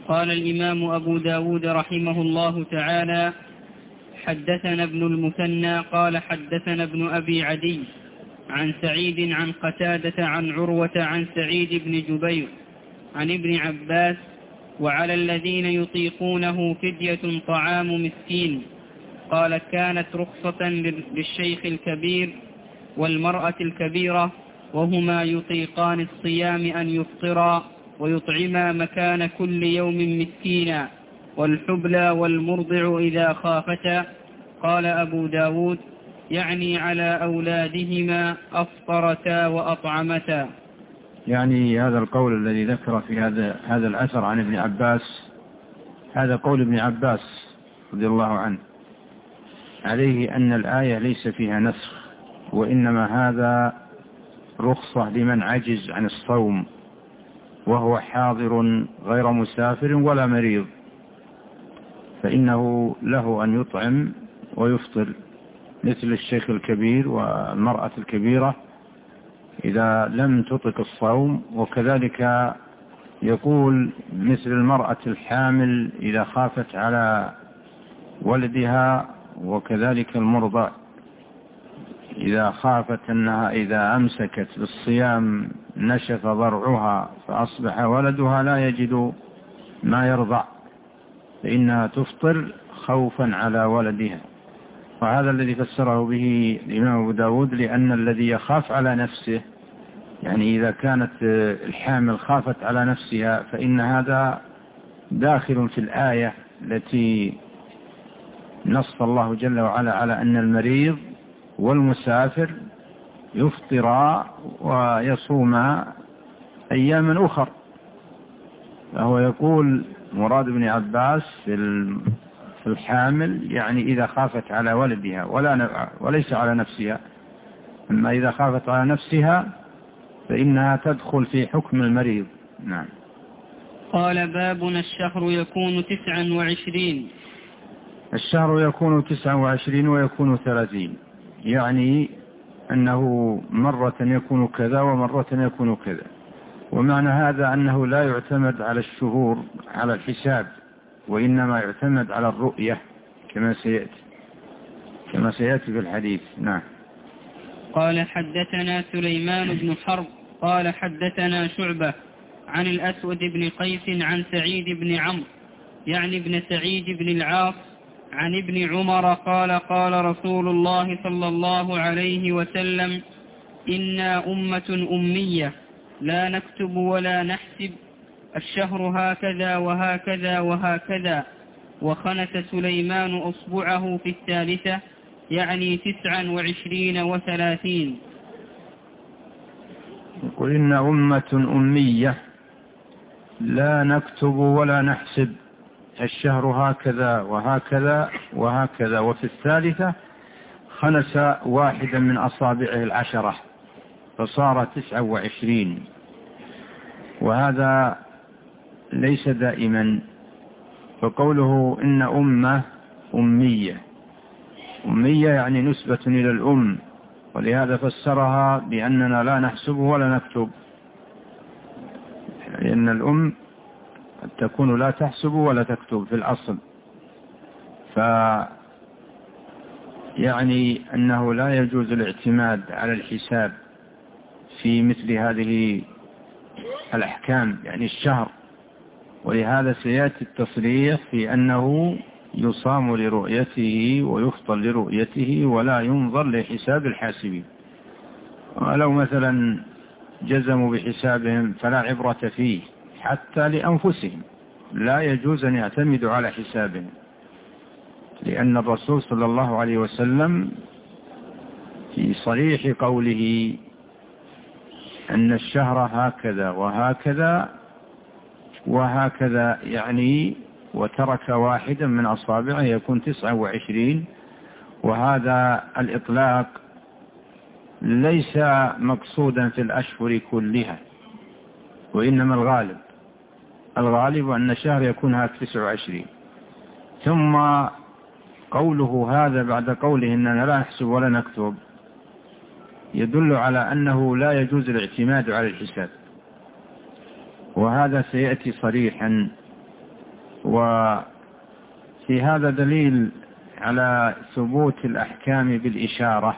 قال الإمام أبو داود رحمه الله تعالى: حدثنا ابن المثنى قال حدثنا ابن أبي عدي عن سعيد عن قتادة عن عروة عن سعيد بن جبير عن ابن عباس: وعلى الذين يطيقونه فدية طعام مسكين. قال: كانت رخصة للشيخ الكبير والمرأة الكبيرة وهما يطيقان الصيام أن يفطرا ويطعما مكان كل يوم مسكينا، والحبلى والمرضع إذا خافتا. قال أبو داود: يعني على أولادهما أفطرتا وأطعمتا. يعني هذا القول الذي ذكر في هذا الأثر عن ابن عباس، هذا قول ابن عباس رضي الله عنه، عليه أن الآية ليس فيها نسخ، وإنما هذا رخصة لمن عجز عن الصوم وهو حاضر غير مسافر ولا مريض، فإنه له أن يطعم ويفطر مثل الشيخ الكبير والمرأة الكبيرة إذا لم تطق الصوم، وكذلك يقول مثل المرأة الحامل إذا خافت على ولدها، وكذلك المرضع إذا خافت أنها إذا أمسكت بالصيام نشف ضرعها فأصبح ولدها لا يجد ما يرضع، فإنها تفطر خوفا على ولدها. وهذا الذي فسره به الإمام أبو داود، لأن الذي يخاف على نفسه، يعني إذا كانت الحامل خافت على نفسها، فإن هذا داخل في الآية التي نص الله جل وعلا على أن المريض والمسافر يفطرا ويصوما أياما أخر. فهو يقول مراد ابن عباس في الحامل يعني إذا خافت على ولدها وليس على نفسها، أما إذا خافت على نفسها فإنها تدخل في حكم المريض. نعم. قال: بابنا الشهر يكون 29. الشهر يكون 29 ويكون 30، يعني أنه مرة يكون كذا ومرة يكون كذا. ومعنى هذا أنه لا يعتمد على الشهور على الحساب، وإنما يعتمد على الرؤية كما سيأتي في الحديث. نعم. قال: حدثنا سليمان بن حرب قال حدثنا شعبة عن الأسود بن قيس عن سعيد بن عمرو يعني ابن سعيد بن العاص عن ابن عمر قال: قال رسول الله صلى الله عليه وسلم: إنا أمة أمية لا نكتب ولا نحسب، الشهر هكذا وهكذا وهكذا. وخنس سليمان أصبعه في الثالثة يعني 29 و30. يقول: إن أمة أمية لا نكتب ولا نحسب، الشهر هكذا وهكذا وهكذا. وفي الثالثة خنس واحدا من أصابعه 10 فصار 29، وهذا ليس دائما. فقوله إن أمة أمية يعني نسبة إلى الأم، ولهذا فسرها بأننا لا نحسب ولا نكتب، لأن الأم تكون لا تحسب ولا تكتب في الأصل. يعني أنه لا يجوز الاعتماد على الحساب في مثل هذه الأحكام، يعني الشهر. ولهذا سيأتي التصريح في أنه يصام لرؤيته ويفطر لرؤيته ولا ينظر لحساب الحاسبين. ولو مثلا جزموا بحسابهم فلا عبرة فيه، حتى لأنفسهم لا يجوز أن يعتمدوا على حسابهم، لأن الرسول صلى الله عليه وسلم في صريح قوله أن الشهر هكذا وهكذا وهكذا يعني، وترك واحدا من أصابعه يكون 29. وهذا الإطلاق ليس مقصودا في الأشهر كلها، وإنما الغالب أن الشهر يكون 29. ثم قوله هذا بعد قوله إننا لا نحسب ولا نكتب يدل على أنه لا يجوز الاعتماد على الحساب، وهذا سيأتي صريحا وفي هذا دليل على ثبوت الأحكام بالإشارة،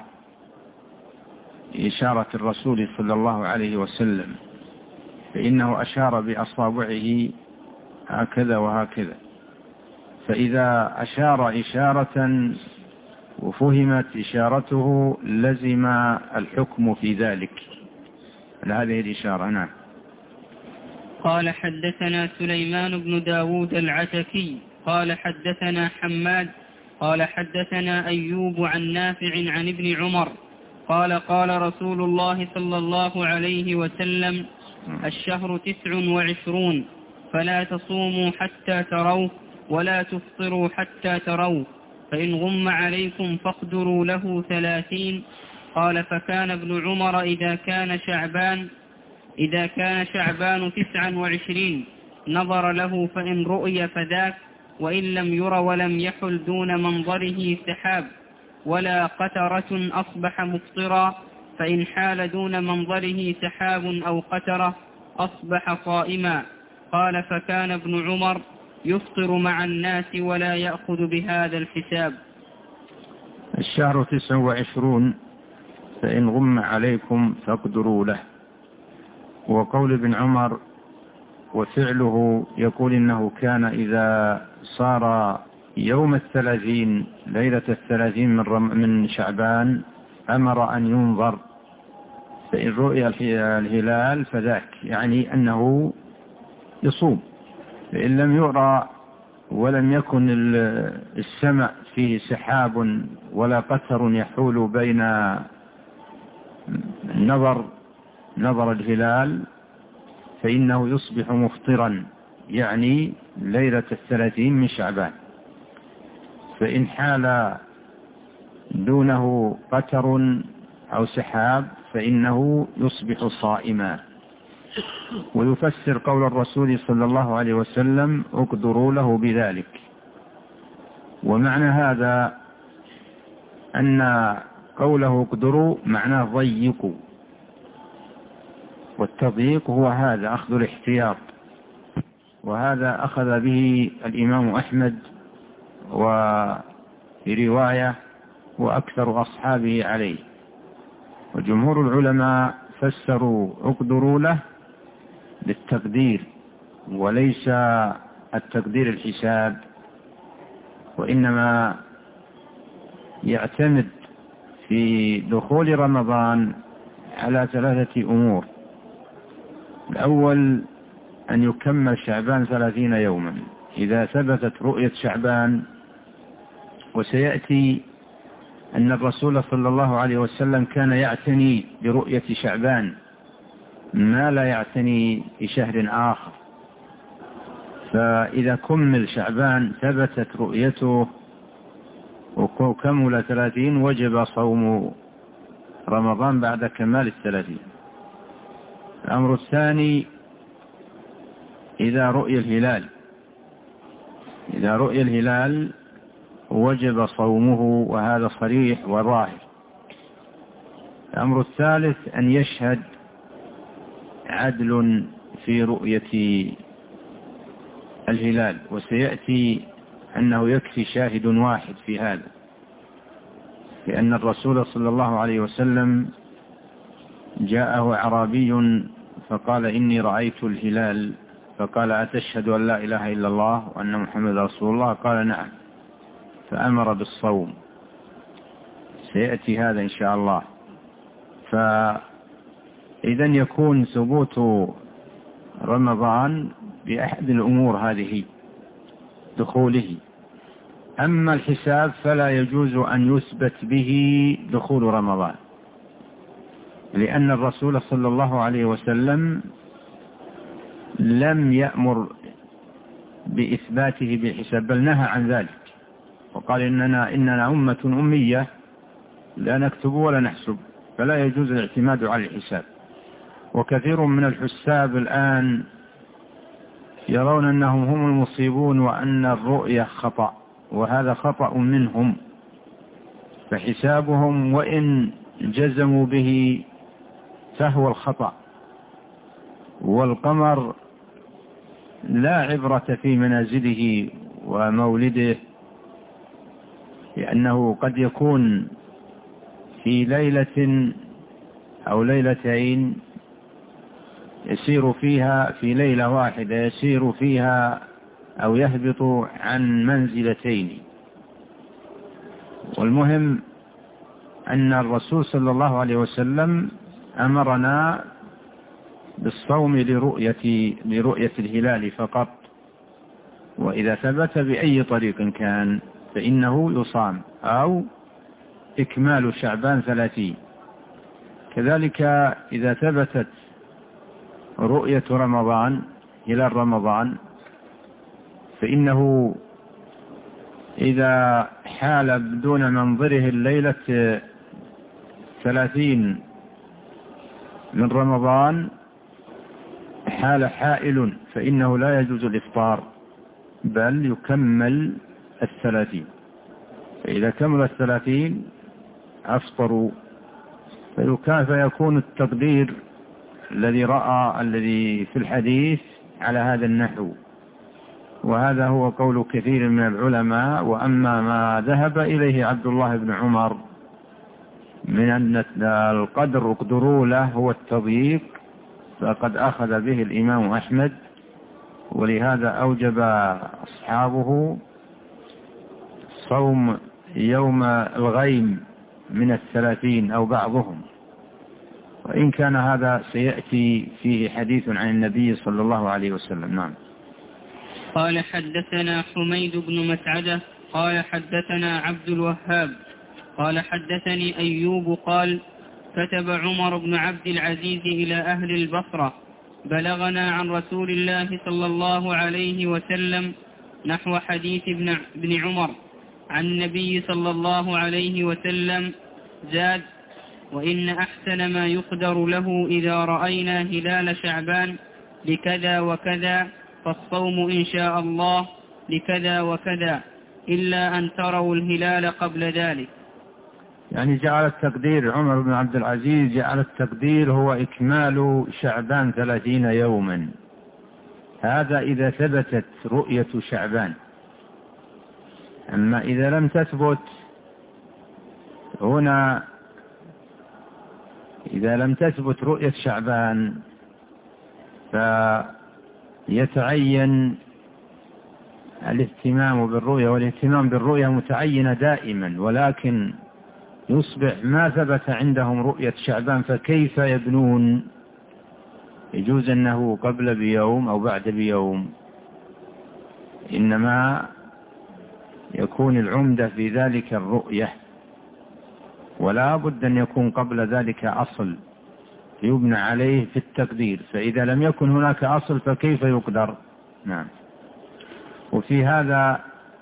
إشارة الرسول صلى الله عليه وسلم، فإنه أشار بأصابعه هكذا وهكذا، فإذا أشار إشارة وفهمت إشارته لزم الحكم في ذلك. هذه الإشارة. نعم. قال حدثنا سليمان بن داود العتكي قال حدثنا حماد قال حدثنا أيوب عن نافع عن ابن عمر قال قال رسول الله صلى الله عليه وسلم: الشهر 29 فلا تصوموا حتى تروا ولا تفطروا حتى تروا، فإن غم عليكم فاقدروا له 30. قال فكان ابن عمر إذا كان شعبان 29 نظر له فإن رؤي فذاك، وإن لم ير ولم يحل دون منظره سحاب ولا قترة أصبح مفطرا، فإن حال دون منظره سحاب أو قترة أصبح صائما. قال فكان ابن عمر يفطر مع الناس ولا يأخذ بهذا الحساب. الشهر 29 فإن غم عليكم فاقدروا له. وقول ابن عمر وفعله يقول إنه كان إذا صار يوم 30 ليلة 30 من شعبان أمر أن ينظر، فإن رؤي الهلال فذاك، يعني أنه يصوم. فإن لم يرى ولم يكن السماء فيه سحاب ولا قتر يحول بين نظر الهلال فإنه يصبح مفطرا، يعني ليلة 30 من شعبان. فإن حال دونه قتر أو سحاب فإنه يصبح صائما. ويفسر قول الرسول صلى الله عليه وسلم: اقدروا له بذلك. ومعنى هذا أن قوله اقدروا معناه ضيقوا، والتضييق هو هذا أخذ الاحتياط، وهذا أخذ به الإمام أحمد وفي رواية وأكثر أصحابه عليه. وجمهور العلماء فسروا اقدروا له للتقدير، وليس التقدير الحساب، وإنما يعتمد في دخول رمضان على 3 أمور. الأول أن يكمل شعبان 30 يوما إذا ثبتت رؤية شعبان. وسيأتي أن الرسول صلى الله عليه وسلم كان يعتني برؤية شعبان ما لا يعتني بشهر آخر، فإذا كمل شعبان ثبتت رؤيته وكمل 30 وجب صوم رمضان بعد كمال 30. الأمر الثاني إذا رؤي الهلال وجب صومه، وهذا صريح وظاهر. الأمر الثالث أن يشهد عدل في رؤية الهلال، وسيأتي أنه يكفي شاهد واحد في هذا، لأن الرسول صلى الله عليه وسلم جاءه أعرابي فقال: إني رأيت الهلال، فقال: أتشهد أن لا إله إلا الله وأن محمد رسول الله؟ قال: نعم. فأمر بالصوم. سيأتي هذا إن شاء الله. فإذا يكون ثبوت رمضان بأحد الأمور هذه دخوله. أما الحساب فلا يجوز أن يثبت به دخول رمضان، لأن الرسول صلى الله عليه وسلم لم يأمر بإثباته بالحساب، بل نهى عن ذلك وقال: إننا أمة أمية لا نكتب ولا نحسب، فلا يجوز الاعتماد على الحساب. وكثير من الحساب الآن يرون أنهم هم المصيبون وأن الرؤية خطأ، وهذا خطأ منهم. فحسابهم وإن جزموا به فهو الخطأ. والقمر لا عبرة في منازله ومولده، لأنه قد يكون في ليلة أو ليلتين يسير فيها، في ليلة واحدة يسير فيها أو يهبط عن منزلتين. والمهم أن الرسول صلى الله عليه وسلم أمرنا بالصوم لرؤية الهلال فقط، وإذا ثبت بأي طريق كان فإنه يصام، أو إكمال شعبان 30. كذلك إذا ثبتت رؤية رمضان، هلال رمضان، فإنه إذا حال بدون منظره الليلة 30 من رمضان حال حائل، فإنه لا يجوز الإفطار بل يكمل 30. فإذا كمل 30 أفطروا، فيكون التقدير الذي في الحديث على هذا النحو، وهذا هو قول كثير من العلماء. وأما ما ذهب إليه عبد الله بن عمر من أن القدر اقدروا له هو التضييق، فقد أخذ به الإمام أحمد، ولهذا أوجب أصحابه صوم يوم الغيم من 30 أو بعضهم، وإن كان هذا سيأتي فيه حديث عن النبي صلى الله عليه وسلم. نعم. قال حدثنا حميد بن مسعدة قال حدثنا عبد الوهاب قال حدثني أيوب قال كتب عمر بن عبد العزيز إلى أهل البصرة: بلغنا عن رسول الله صلى الله عليه وسلم نحو حديث ابن عمر عن النبي صلى الله عليه وسلم زاد: وإن أحسن ما يقدر له إذا رأينا هلال شعبان لكذا وكذا فالصوم إن شاء الله لكذا وكذا إلا أن تروا الهلال قبل ذلك. يعني جعل التقدير، عمر بن عبد العزيز جعل التقدير هو إكمال شعبان 30 يوما، هذا إذا ثبتت رؤية شعبان. أما إذا لم تثبت هنا، إذا لم تثبت رؤية شعبان فيتعين الاهتمام بالرؤية، والاهتمام بالرؤية متعينة دائما، ولكن يصبح ما ثبت عندهم رؤية شعبان فكيف يبنون؟ يجوز أنه قبل بيوم أو بعد بيوم، إنما يكون العمدة في ذلك الرؤية، ولا بد أن يكون قبل ذلك أصل يبنى عليه في التقدير، فإذا لم يكن هناك أصل فكيف يقدر؟ نعم. وفي هذا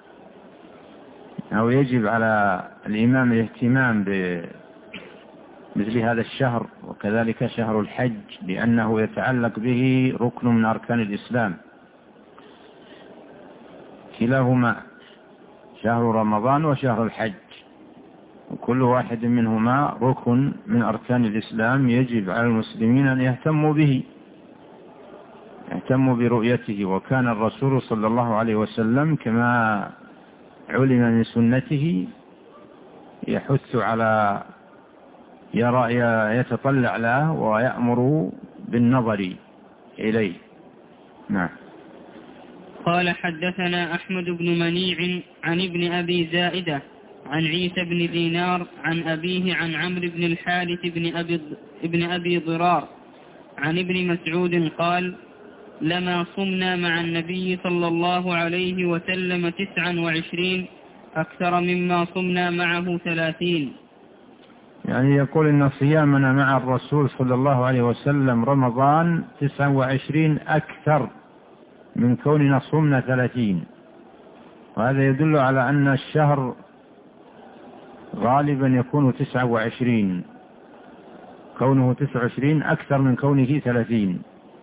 أو يجب على الإمام الاهتمام بمثل هذا الشهر، وكذلك شهر الحج، لأنه يتعلق به ركن من أركان الإسلام، كلاهما شهر رمضان وشهر الحج، وكل واحد منهما ركن من أركان الإسلام يجب على المسلمين أن يهتموا به، يهتموا برؤيته. وكان الرسول صلى الله عليه وسلم كما علم من سنته يحث على يتطلع له ويأمر بالنظر إليه. نعم. قال حدثنا أحمد بن منيع عن ابن أبي زائدة عن عيسى بن دينار عن أبيه عن عمرو بن الحارث بن أبي ضرار عن ابن مسعود قال: لما صمنا مع النبي صلى الله عليه وسلم 29 أكثر مما صمنا معه 30. يعني يقول إن صيامنا مع الرسول صلى الله عليه وسلم رمضان 29 أكثر من كوننا صمنا 30، وهذا يدل على أن الشهر غالبا يكون 29، كونه 29 أكثر من كونه 30،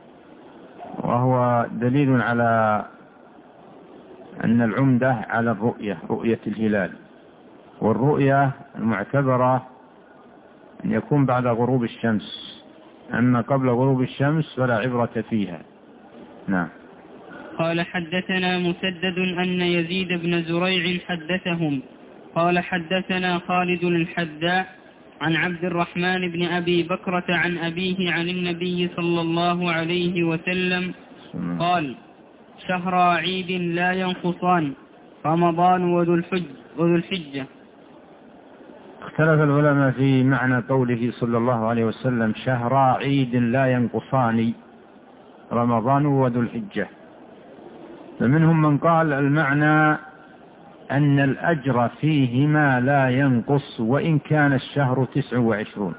وهو دليل على أن العمدة على رؤية الهلال، والرؤية المعتبرة أن يكون بعد غروب الشمس، أما قبل غروب الشمس فلا عبرة فيها. نعم. قال حدثنا مسدد أن يزيد بن زريع حدثهم قال حدثنا خالد الحذاء عن عبد الرحمن بن أبي بكرة عن أبيه عن النبي صلى الله عليه وسلم قال شهر عيد لا ينقصان رمضان وذو الحجة. اختلف العلماء في معنى قوله صلى الله عليه وسلم شهر عيد لا ينقصان رمضان وذو الحجة. فمنهم من قال المعنى أن الأجر فيهما لا ينقص وإن كان الشهر 29،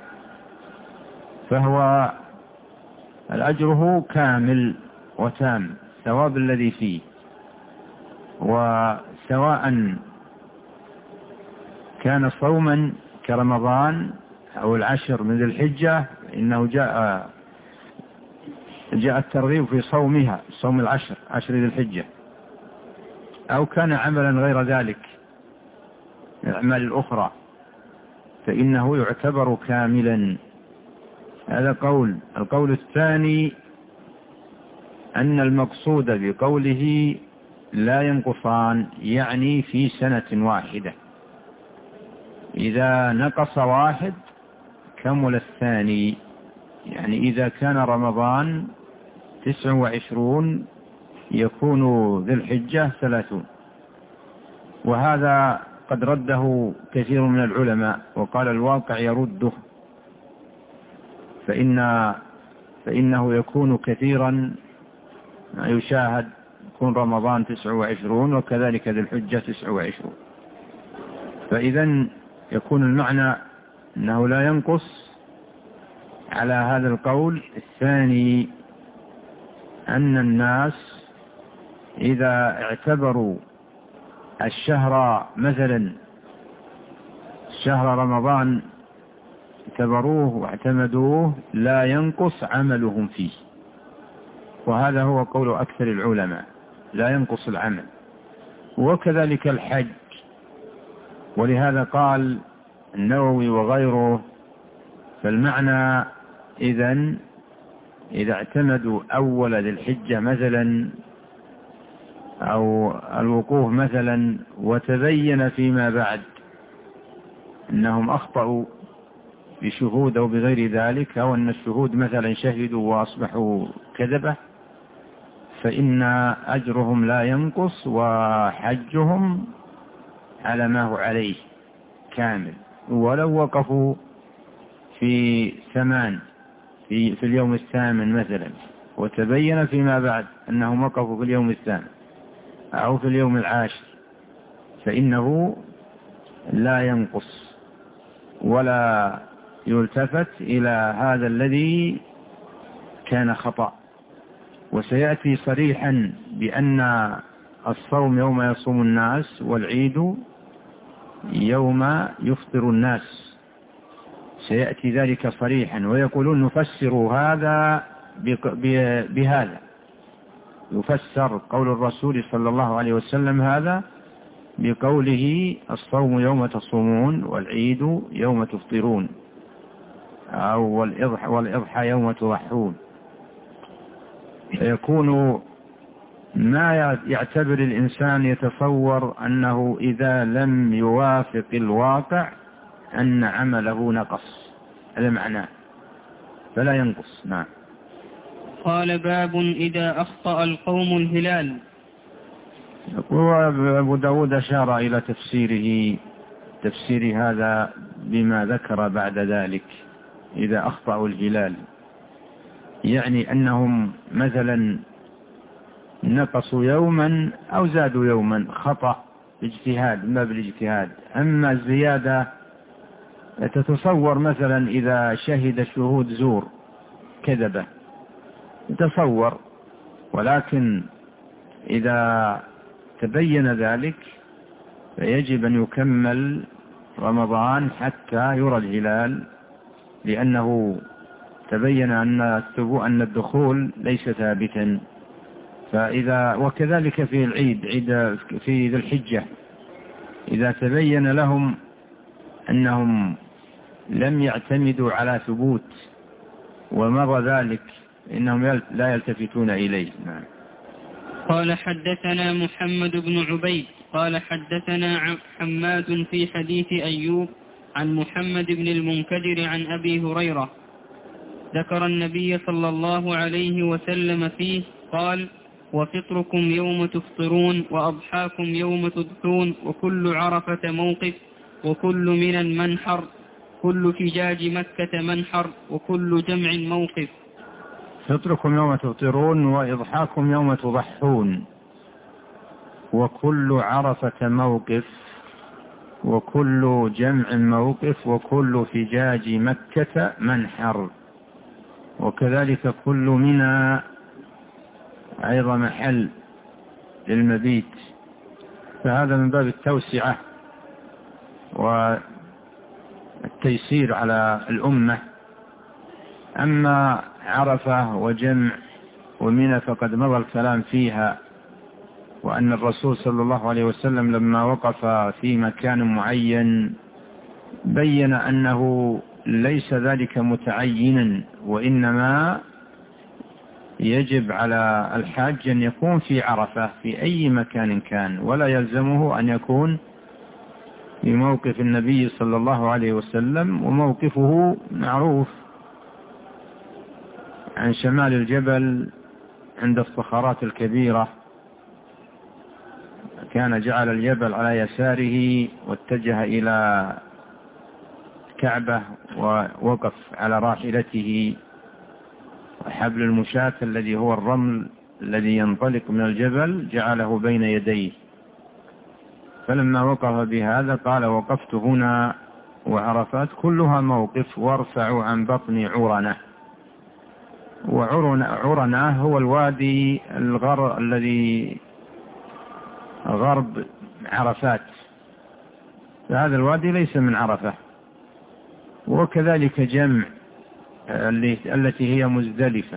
فهو الأجره كامل وتام، ثواب الذي فيه، وسواء كان صوما كرمضان أو العشر من ذي الحجة، إنه جاء الترغيب في صومها، صوم عشر ذي الحجة، أو كان عملا غير ذلك من الأعمال الأخرى، فإنه يعتبر كاملا. هذا قول. القول الثاني أن المقصود بقوله لا ينقصان يعني في سنة واحدة، إذا نقص واحد كمل الثاني، يعني إذا كان رمضان 29 يكون ذي الحجة 30. وهذا قد رده كثير من العلماء وقال الواقع يرده، فإنه يكون كثيرا ما يشاهد، يكون رمضان 29 وكذلك ذي الحجة 29. فإذا يكون المعنى أنه لا ينقص على هذا القول الثاني، أن الناس إذا اعتبروا الشهر مثلا شهر رمضان اعتبروه واعتمدوه لا ينقص عملهم فيه، وهذا هو قول أكثر العلماء، لا ينقص العمل. وكذلك الحج، ولهذا قال النووي وغيره فالمعنى إذا اعتمدوا أول ذي الحجة مثلا أو الوقوف مثلا وتبين فيما بعد أنهم أخطأوا بشهود أو بغير ذلك، أو أن الشهود مثلا شهدوا وأصبحوا كذبة، فإن أجرهم لا ينقص وحجهم على ما هو عليه كامل، ولو وقفوا في اليوم الثامن مثلا وتبين فيما بعد أنهم وقفوا في اليوم الثامن أو في اليوم العاشر، فإنه لا ينقص ولا يلتفت إلى هذا الذي كان خطأ. وسيأتي صريحا بأن الصوم يوم يصوم الناس والعيد يوم يفطر الناس، سيأتي ذلك صريحا، ويقولون نفسر هذا بهذا، يفسر قول الرسول صلى الله عليه وسلم هذا بقوله الصوم يوم تصومون والعيد يوم تفطرون، أو والإضحى يوم تضحون. فيكون ما يعتبر الإنسان يتصور أنه إذا لم يوافق الواقع أن عمله نقص، هذا معناه، فلا ينقص. نعم. قال باب إذا أخطأ القوم الهلال. يقول أبو داود أشار إلى تفسير هذا بما ذكر بعد ذلك، إذا أخطأوا الهلال، يعني أنهم مثلا نقصوا يوما أو زادوا يوما، خطأ اجتهاد ما بالاجتهاد. أما الزيادة تتصور مثلا إذا شهد شهود زور كذبة تصور، ولكن إذا تبين ذلك فيجب أن يكمل رمضان حتى يرى الهلال، لأنه تبين أن الدخول ليس ثابتا. وكذلك في العيد في ذي الحجة، إذا تبين لهم أنهم لم يعتمدوا على ثبوت ومر ذلك إنهم لا يلتفتون إليه. نعم. قال حدثنا محمد بن عبيد قال حدثنا حماد في حديث أيوب عن محمد بن المنكدر عن أبي هريرة ذكر النبي صلى الله عليه وسلم فيه قال: وفطركم يوم تفطرون وأضحاكم يوم تضحون وكل عرفة موقف وكل من منحر كل فجاج مكة منحر وكل جمع موقف. فطركم يوم تفطرون وإضحاكم يوم تضحون وكل عرفة موقف وكل جمع موقف وكل فجاج مكة منحر، وكذلك كل منى أيضا محل للمبيت، فهذا من باب التوسعة والتيسير على الأمة. أما عرفة وجمع ومنى فقد مضى الكلام فيها، وأن الرسول صلى الله عليه وسلم لما وقف في مكان معين بين أنه ليس ذلك متعينا، وإنما يجب على الحاج أن يكون في عرفة في أي مكان كان، ولا يلزمه أن يكون في موقف النبي صلى الله عليه وسلم، وموقفه معروف عن شمال الجبل عند الصخرات الكبيرة، كان جعل الجبل على يساره واتجه إلى الكعبة ووقف على راحلته، وحبل المشاة الذي هو الرمل الذي ينطلق من الجبل جعله بين يديه. فلما وقف بهذا قال: وقفت هنا وعرفات كلها موقف وارفعوا عن بطن عرنة. وعرنة هو الوادي الذي غرب عرفات، فهذا الوادي ليس من عرفة. وكذلك جمع التي هي مزدلفة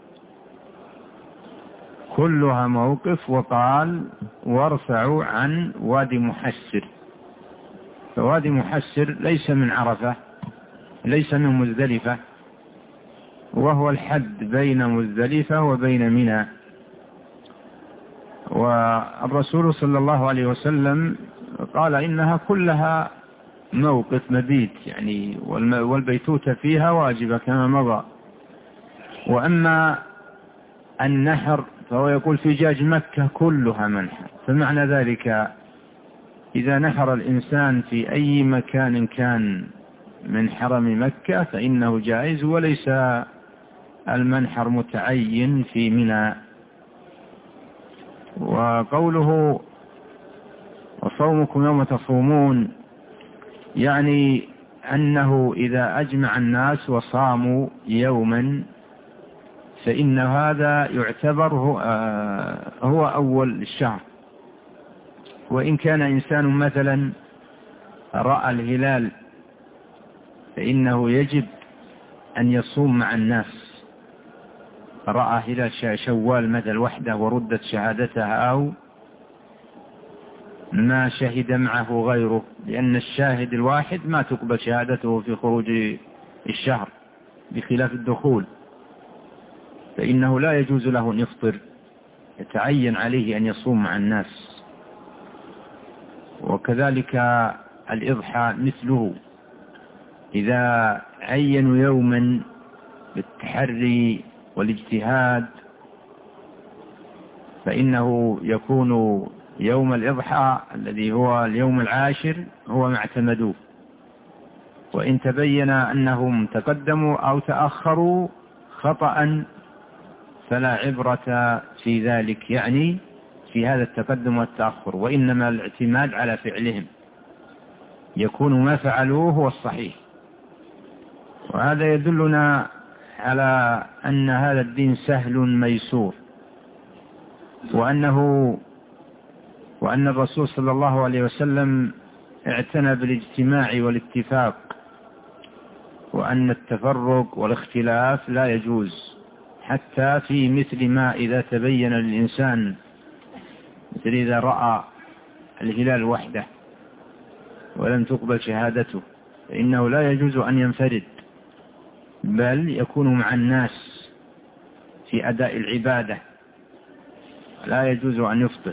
كلها موقف. وقال: وارفعوا عن وادي محسر، فوادي محسر ليس من عرفة ليس من مزدلفة، وهو الحد بين مزدلفة وبين منى. والرسول صلى الله عليه وسلم قال إنها كلها موقف مبيت، يعني والبيتوتة فيها واجبة كما مضى. وأما النحر فهو يقول فجاج مكة كلها منحر، فمعنى ذلك إذا نحر الإنسان في أي مكان كان من حرم مكة فإنه جائز، وليس المنحر متعين في منى. وقوله: وصومكم يوم تصومون، يعني أنه إذا أجمع الناس وصاموا يوما فإن هذا يعتبر هو أول الشهر. وإن كان إنسان مثلا رأى الهلال فإنه يجب أن يصوم مع الناس، رأى هلال شوال مثل وحده وردت شهادتها، أو ما شهد معه غيره، لأن الشاهد الواحد ما تقبل شهادته في خروج الشهر بخلاف الدخول، فإنه لا يجوز له أن يفطر، يتعين عليه أن يصوم مع الناس. وكذلك الإضحى مثله، إذا عينوا يوما بالتحري والاجتهاد فإنه يكون يوم الإضحى الذي هو اليوم العاشر هو ما اعتمدوه. وإن تبين أنهم تقدموا أو تأخروا خطأ فلا عبرة في ذلك، يعني في هذا التقدم والتأخر، وإنما الاعتماد على فعلهم، يكون ما فعلوه هو الصحيح. وهذا يدلنا على أن هذا الدين سهل ميسور، وأن الرسول صلى الله عليه وسلم اعتنى بالاجتماع والاتفاق، وأن التفرق والاختلاف لا يجوز، حتى في مثل ما إذا تبين للإنسان، مثل إذا رأى الهلال وحده ولم تقبل شهادته فإنه لا يجوز أن ينفرد، بل يكون مع الناس في أداء العبادة. لا يجوز أن يفطر.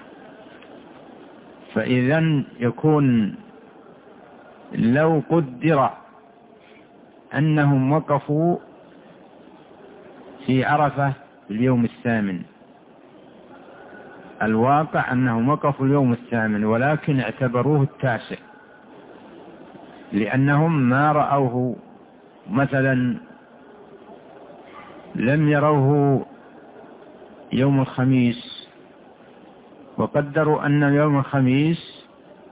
فإذا يكون لو قدر أنهم وقفوا في عرفة في اليوم الثامن، الواقع أنهم وقفوا اليوم الثامن ولكن اعتبروه التاسع، لأنهم ما رأوه مثلا، لم يروه يوم الخميس وقدروا أن يوم الخميس،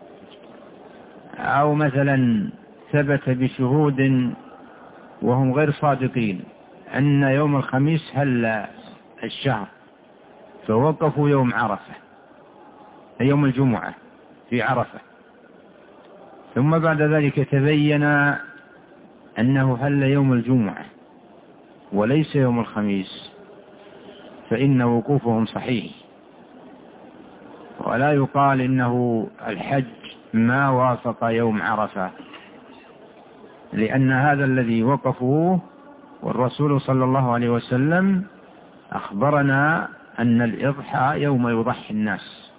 أو مثلا ثبت بشهود وهم غير صادقين أن يوم الخميس هل الشهر، فوقفوا يوم عرفة، يوم الجمعة في عرفة، ثم بعد ذلك تبين أنه هل يوم الجمعة وليس يوم الخميس، فإن وقوفهم صحيح، ولا يقال إنه الحج ما وافق يوم عرفة، لأن هذا الذي وقفوه، والرسول صلى الله عليه وسلم أخبرنا أن الإضحى يوم يضحي الناس،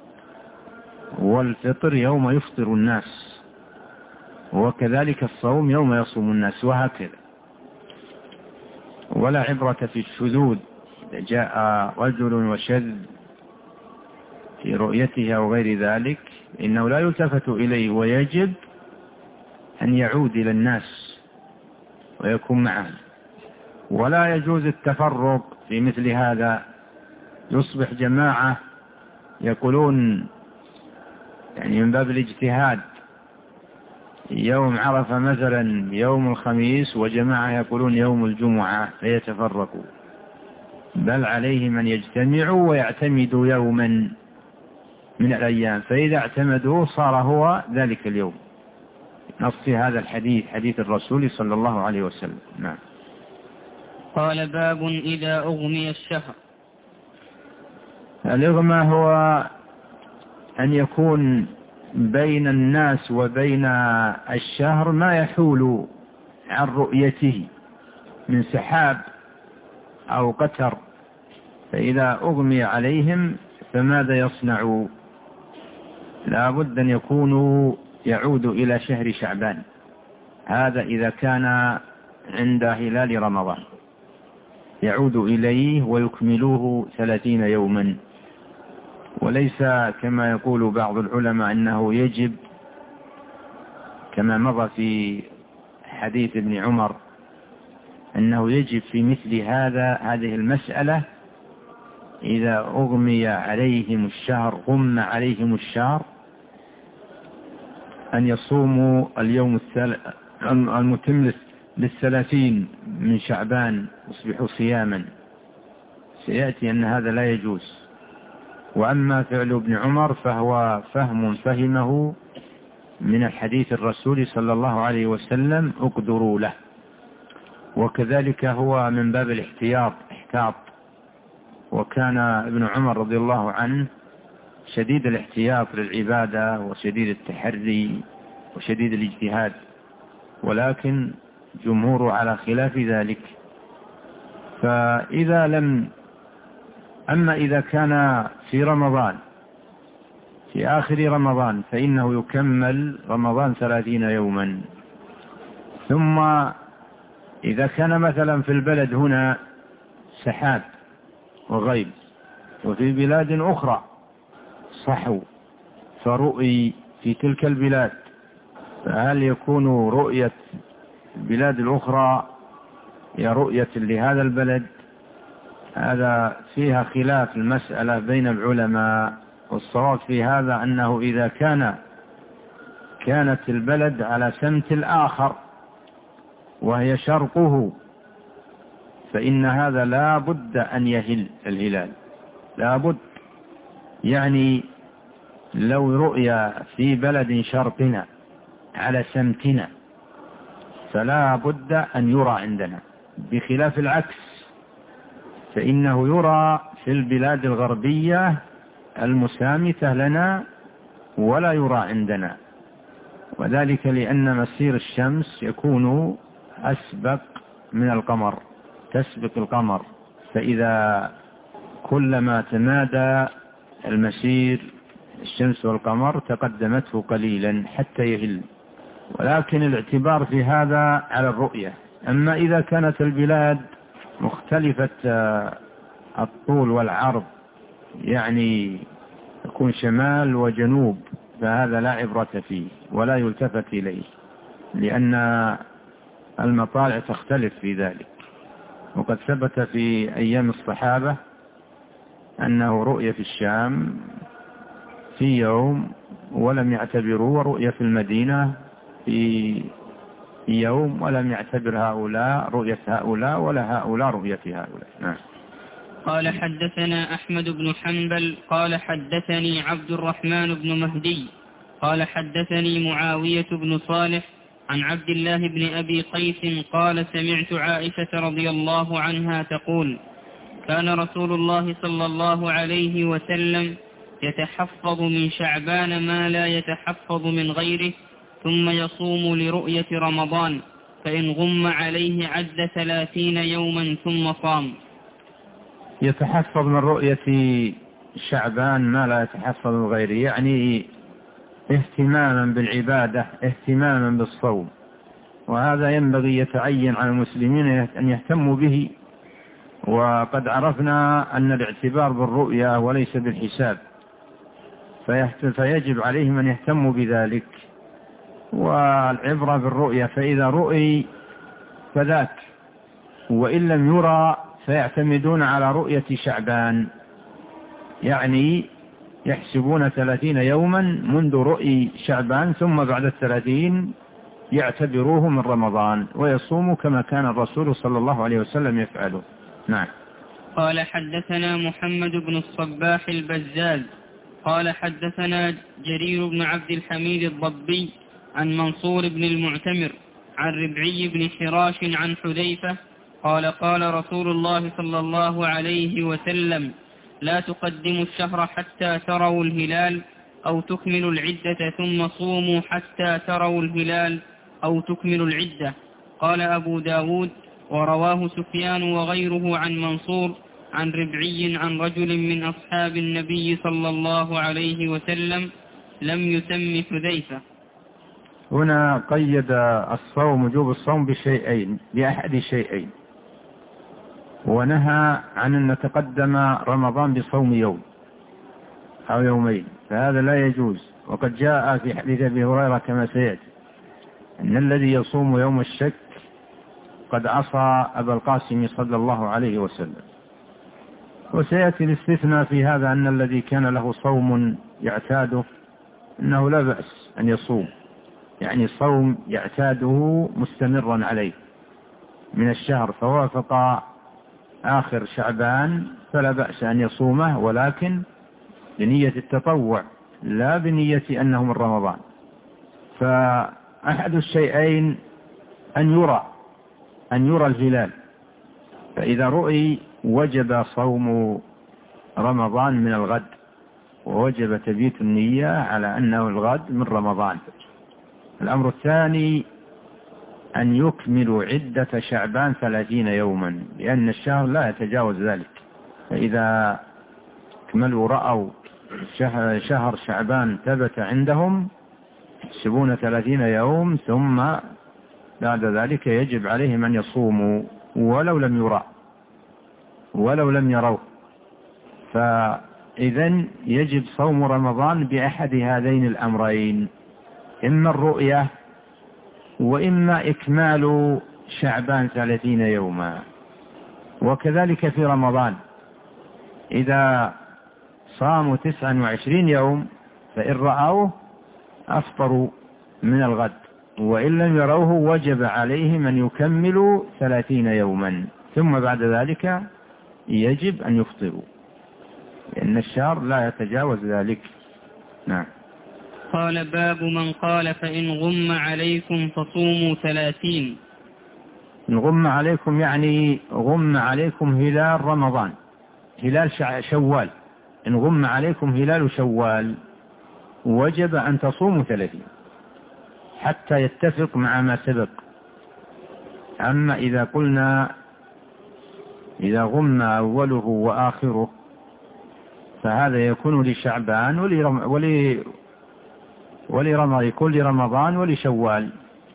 والفطر يوم يفطر الناس، وكذلك الصوم يوم يصوم الناس، وهكذا. ولا عبرة في الشذوذ، إذا جاء رجل وشذ في رؤيته أو غير ذلك إنه لا يلتفت إليه، ويجب أن يعود إلى الناس ويكون معهم. ولا يجوز التفرق في مثل هذا، يصبح جماعة يقولون يعني من باب الاجتهاد يوم عرفة مثلا يوم الخميس، وجماعة يقولون يوم الجمعة، فيتفرقوا، بل عليهم أن يجتمعوا ويعتمدوا يوما من الأيام، فإذا اعتمدوا صار هو ذلك اليوم، نص هذا الحديث، حديث الرسول صلى الله عليه وسلم. نعم. قال: باب إذا أغمي الشهر. الإغماء هو أن يكون بين الناس وبين الشهر ما يحول عن رؤيته من سحاب أو قتر، فإذا أغمي عليهم فماذا يصنعوا؟ لا بد أن يكونوا يعود إلى شهر شعبان، هذا إذا كان عند هلال رمضان يعود إليه ويكملوه 30 يوما، وليس كما يقول بعض العلماء أنه يجب كما مضى في حديث ابن عمر أنه يجب في مثل هذه المسألة إذا أغمي عليهم الشهر، غم عليهم الشهر، أن يصوموا اليوم المتم لل30 من شعبان، يصبحوا صياما. سيأتي أن هذا لا يجوز. وأما فعل ابن عمر فهو فهم فهمه من الحديث الرسول صلى الله عليه وسلم: اقدروا له. وكذلك هو من باب احتياط، وكان ابن عمر رضي الله عنه شديد الاحتياط للعبادة وشديد التحري وشديد الاجتهاد، ولكن جمهور على خلاف ذلك. أما إذا كان في رمضان في آخر رمضان فإنه يكمل رمضان 30 يوما. ثم إذا كان مثلا في البلد هنا سحاب وغيب، وفي بلاد أخرى صحو فرؤي في تلك البلاد، فهل يكون رؤية البلاد الأخرى هي رؤية لهذا البلد؟ هذا فيها خلاف المسألة بين العلماء، والصواب في هذا أنه إذا كانت البلد على سمت الآخر وهي شرقه، فإن هذا لا بد أن يهل الهلال، لا بد. يعني لو رؤيا في بلد شرقنا على سمتنا فلا بد أن يرى عندنا، بخلاف العكس فإنه يرى في البلاد الغربية المسامتة لنا ولا يرى عندنا، وذلك لأن مسير الشمس يكون أسبق من القمر، تسبق القمر، فإذا كلما تمادى المسير الشمس والقمر تقدمته قليلا حتى يهل، ولكن الاعتبار في هذا على الرؤية. أما إذا كانت البلاد مختلفة الطول والعرض، يعني يكون شمال وجنوب، فهذا لا عبرة فيه ولا يلتفت إليه، لأن المطالع تختلف في ذلك. وقد ثبت في أيام الصحابة أنه رؤية في الشام في يوم ولم يعتبروا، ورؤية في المدينة في يوم ولم يعتبر هؤلاء رؤية هؤلاء ولا هؤلاء رؤية هؤلاء. نعم. قال حدثنا أحمد بن حنبل قال حدثني عبد الرحمن بن مهدي قال حدثني معاوية بن صالح عن عبد الله بن أبي قيس قال سمعت عائشة رضي الله عنها تقول كان رسول الله صلى الله عليه وسلم يتحفظ من شعبان ما لا يتحفظ من غيره، ثم يصوم لرؤية رمضان، فإن غم عليه عد 30 يوما ثم صام. يتحفظ من رؤية شعبان ما لا يتحفظ من غيره، يعني اهتماما بالعبادة، اهتماما بالصوم، وهذا ينبغي يتعين على المسلمين أن يهتموا به. وقد عرفنا أن الاعتبار بالرؤية وليس بالحساب، فيجب عليهم أن يهتموا بذلك، والعبرة بالرؤية، فإذا رؤي فذاك، وإن لم يرى فيعتمدون على رؤية شعبان، يعني يحسبون 30 يوما منذ رؤي شعبان، ثم بعد 30 يعتبروه من رمضان ويصوموا كما كان الرسول صلى الله عليه وسلم يفعله. نعم. قال حدثنا محمد بن الصباح البزاز قال حدثنا جرير بن عبد الحميد الضبي عن منصور بن المعتمر عن ربعي بن حراش عن حذيفة قال قال رسول الله صلى الله عليه وسلم لا تقدموا الشهر حتى تروا الهلال أو تكملوا العدة، ثم صوموا حتى تروا الهلال أو تكملوا العدة. قال أبو داود ورواه سفيان وغيره عن منصور عن ربعي عن رجل من أصحاب النبي صلى الله عليه وسلم لم يسم حذيفة. هنا قيد الصوم وجوب الصوم بشيئين، بأحد شيئين، ونهى عن أن نتقدم رمضان بصوم يوم أو يومين، فهذا لا يجوز. وقد جاء في حديث أبي هريرة كما سيأتي أن الذي يصوم يوم الشك قد عصى أبا القاسم صلى الله عليه وسلم. وسيأتي الاستثناء في هذا أن الذي كان له صوم يعتاده أنه لا بأس أن يصوم، يعني صوم يعتاده مستمرا عليه من الشهر، فوافق آخر شعبان فلا بأس أن يصومه، ولكن بنية التطوع لا بنية أنه من رمضان. فأحد الشيئين أن يرى الهلال، فإذا رؤي وجب صوم رمضان من الغد، ووجب تبيت النية على أنه الغد من رمضان. الأمر الثاني أن يكملوا عدة شعبان 30 يوما، لأن الشهر لا يتجاوز ذلك. فإذا كملوا رأوا شهر شعبان ثبت عندهم يحسبون 30 يوم، ثم بعد ذلك يجب عليهم أن يصوموا ولو لم يروه. فإذن يجب صوم رمضان بأحد هذين الأمرين، إما الرؤية وإما إكمال شعبان 30 يوما. وكذلك في رمضان إذا صاموا 29 يوم فإن رأوه أفطروا من الغد، وإن لم يروه وجب عليهم أن يكملوا 30 يوما، ثم بعد ذلك يجب أن يفطروا، لأن الشهر لا يتجاوز ذلك. نعم. قال باب من قال فإن غم عليكم فصوموا 30. إن غم عليكم يعني غم عليكم هلال رمضان، هلال شوال. إن غم عليكم هلال شوال وجب أن تصوموا 30 حتى يتفق مع ما سبق. أما إذا قلنا إذا غم أوله وآخره فهذا يكون لشعبان ولكل رمضان ولشوال،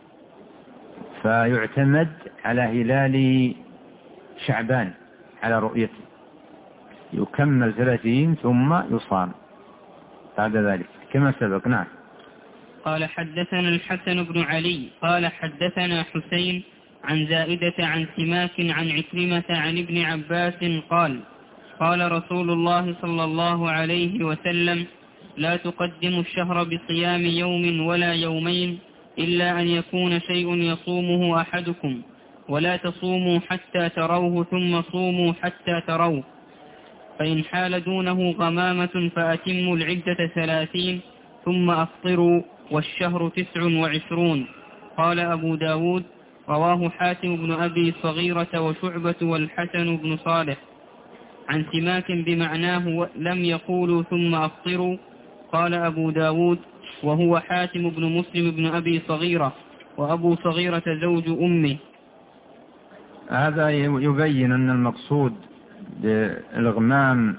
فيعتمد على هلال شعبان على رؤيته، يكمل 30 ثم يصام بعد ذلك كما سبق. نعم. قال حدثنا الحسن بن علي قال حدثنا حسين عن زائدة عن سماك عن عكرمة عن ابن عباس قال قال رسول الله صلى الله عليه وسلم: لا تقدموا الشهر بصيام يوم ولا يومين إلا أن يكون شيء يصومه أحدكم، ولا تصوموا حتى تروه ثم صوموا حتى تروه، فإن حال دونه غمامة فأتموا العدة 30 ثم أفطروا، والشهر 29. قال أبو داود: رواه حاتم بن أبي صغيرة وشعبة والحسن بن صالح عن سماك بمعناه لم يقولوا ثم أفطروا. قال أبو داود: وهو حاتم بن مسلم بن أبي صغيرة، وأبو صغيرة زوج أمه. هذا يبين أن المقصود بالغمام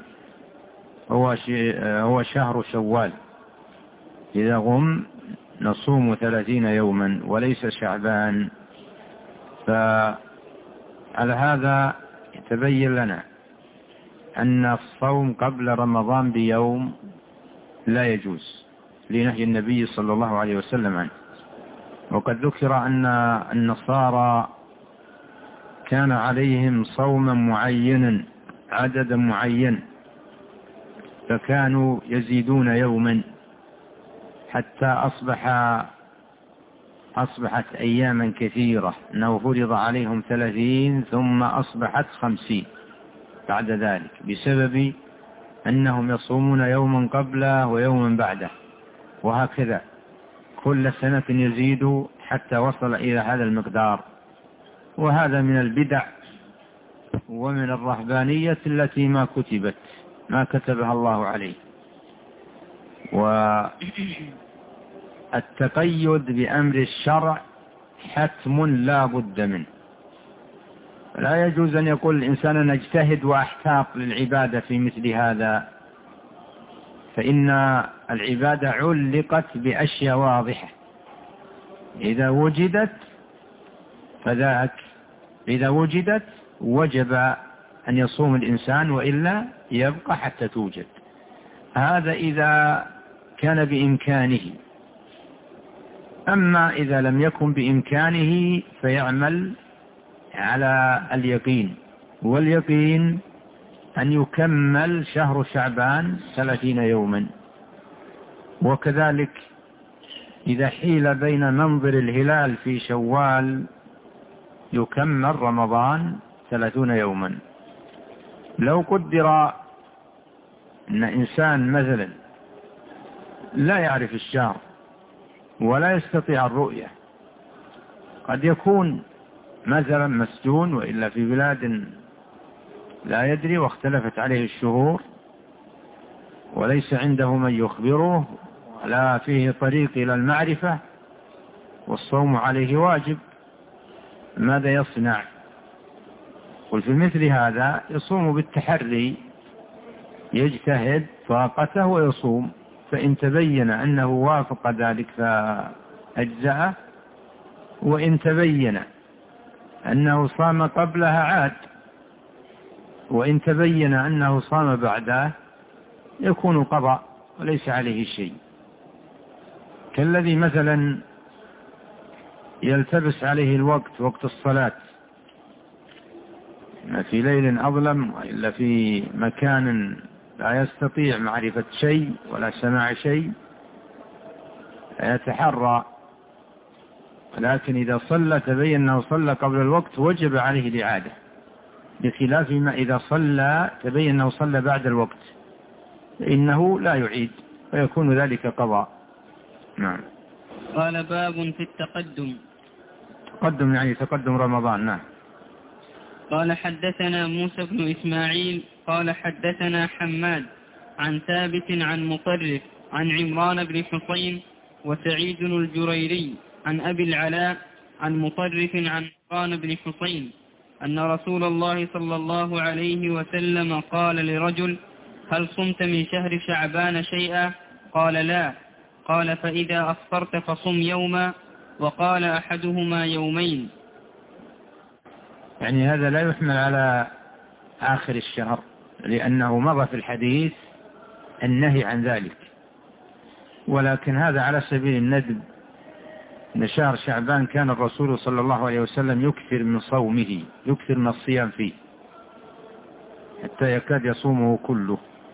هو شهر شوال، إذا غم نصوم 30 يوما وليس شعبان. فعلى هذا يتبين لنا أن الصوم قبل رمضان بيوم لا يجوز لنهي النبي صلى الله عليه وسلم عنه. وقد ذكر أن النصارى كان عليهم صوما معينا عددا معين، فكانوا يزيدون يوما حتى أصبحت أياما كثيرة، أنه فرض عليهم 30 ثم أصبحت 50 بعد ذلك، بسبب أنهم يصومون يوما قبله ويوما بعده، وهكذا كل سنة يزيد حتى وصل إلى هذا المقدار. وهذا من البدع ومن الرهبانية التي ما كتبها الله عليه. والتقيد بأمر الشرع حتم لا بد منه، لا يجوز أن يقول الإنسان أنا اجتهد وأحتاط للعبادة في مثل هذا، فإن العبادة علقت بأشياء واضحة، إذا وجدت فذاك، إذا وجدت وجب أن يصوم الإنسان، وإلا يبقى حتى توجد. هذا إذا كان بإمكانه. أما إذا لم يكن بإمكانه فيعمل على اليقين، واليقين أن يكمل شهر شعبان 30 يوما. وكذلك إذا حيل بين منظر الهلال في شوال يكمل رمضان 30 يوما. لو قدر أن إنسان مثلا لا يعرف الشهر ولا يستطيع الرؤية، قد يكون مثلا مسجون وإلا في بلاد لا يدري واختلفت عليه الشهور وليس عنده من يخبره ولا فيه طريق إلى المعرفة، والصوم عليه واجب، ماذا يصنع؟ قل في مثل هذا يصوم بالتحري، يجتهد طاقته ويصوم، فإن تبين أنه وافق ذلك فأجزأه، وإن تبين أنه صام قبلها عاد، وإن تبين أنه صام بعده يكون قضاء وليس عليه شيء. كالذي مثلا يلتبس عليه الوقت، وقت الصلاة، ما في ليل أظلم وإلا في مكان لا يستطيع معرفة شيء ولا سماع شيء، يتحرى، لكن إذا صلى تبين أنه صلى قبل الوقت وجب عليه الإعادة، بخلاف ما إذا صلى تبين أنه صلى بعد الوقت فإنه لا يعيد ويكون ذلك قضاء. نعم. قال: باب في التقدم. تقدم يعني تقدم رمضان. نعم. قال: حدثنا موسى بن إسماعيل قال حدثنا حماد عن ثابت عن مطرف عن عمران بن حصين وسعيد الجريري عن أبي العلاء عن مطرف عن عمران بن حصين أن رسول الله صلى الله عليه وسلم قال لرجل: هل صمت من شهر شعبان شيئا؟ قال لا. قال فإذا أفطرت فصم يوما، وقال أحدهما يومين. يعني هذا لا يحمل على آخر الشهر، لأنه مضى في الحديث النهي عن ذلك، ولكن هذا على سبيل الندب. إن شهر شعبان كان الرسول صلى الله عليه وسلم يكثر من صومه، يكثر من الصيام فيه حتى يكاد يصومه كله،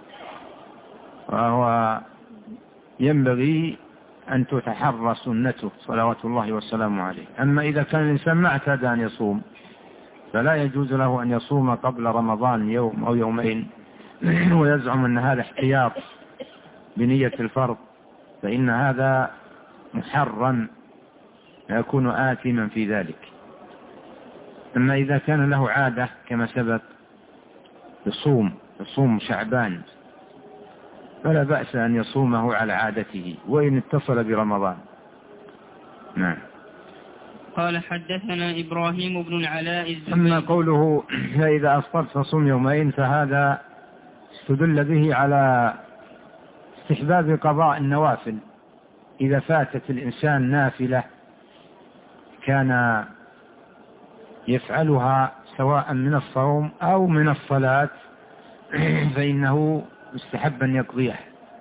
وهو ينبغي أن تتحرى سنته صلوات الله والسلام عليه. أما إذا كان الإنسان ما اعتاد أن يصوم فلا يجوز له أن يصوم قبل رمضان يوم أو يومين ويزعم أن هذا احتياط بنية الفرض، فإن هذا محرم يكون آثما في ذلك. أما إذا كان له عادة كما سبق يصوم شعبان فلا بأس أن يصومه على عادته وإن اتصل برمضان. نعم. قال حدثنا إبراهيم بن العلاء الزبيدي. أما قوله فإذا أفطرت فصوم يومين، فهذا استدل به على استحباب قضاء النوافل. إذا فاتت الإنسان نافلة كان يفعلها سواء من الصوم أو من الصلاة فإنه مستحب أن يقضيها.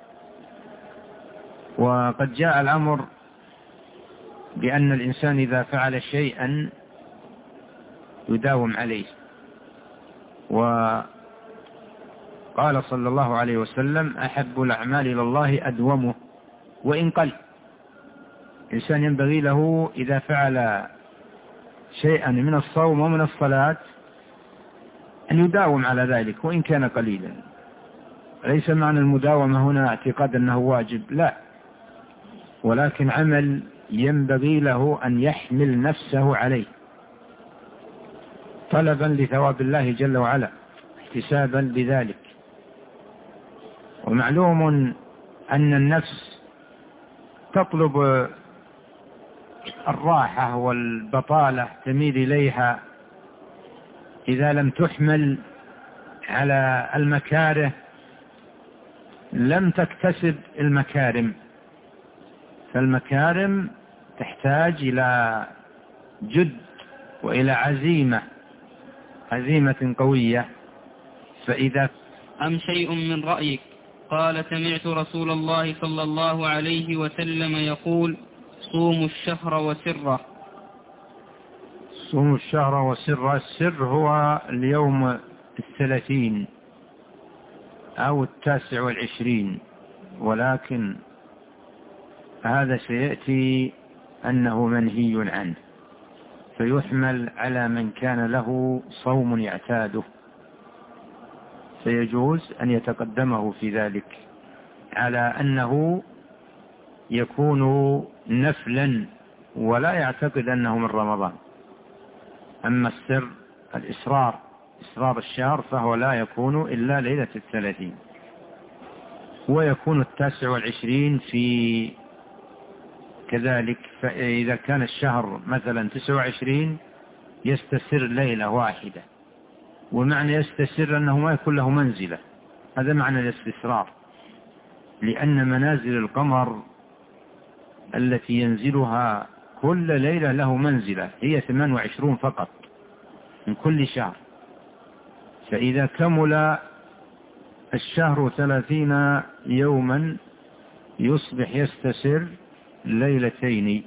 وقد جاء الأمر بأن الإنسان إذا فعل شيئا يداوم عليه، وقال صلى الله عليه وسلم أحب الأعمال إلى الله أدومه وإن قل. الإنسان ينبغي له إذا فعل شيئا من الصوم ومن الصلاة أن يداوم على ذلك وإن كان قليلا. ليس معنى المداومة هنا اعتقاد أنه واجب، لا، ولكن عمل ينبغي له أن يحمل نفسه عليه طلبا لثواب الله جل وعلا، احتسابا بذلك. ومعلوم أن النفس تطلب الراحة والبطالة، تميل إليها إذا لم تحمل على المكاره لم تكتسب المكارم. فالمكارم تحتاج إلى جد وإلى عزيمة قوية. فإذا أم شيء من رأيك؟ قال سمعت رسول الله صلى الله عليه وسلم يقول صوموا الشهر وسره. صوموا الشهر وسره. السر هو اليوم 30 أو 29، ولكن هذا سيأتي أنه منهي عنه، فيحمل على من كان له صوم يعتاده، فيجوز أن يتقدمه في ذلك على أنه يكون نفلا ولا يعتقد أنه من رمضان. أما السر إصرار الشهر فهو لا يكون إلا ليلة 30، ويكون 29 في كذلك. فإذا كان الشهر مثلا 29 يستسر ليلة واحدة، ومعنى يستسر أنه ما يكون له منزلة، هذا معنى الاستسرار، لأن منازل القمر التي ينزلها كل ليلة له منزلة هي 28 فقط من كل شهر. فإذا كمل الشهر 30 يوما يصبح يستسر ليلتين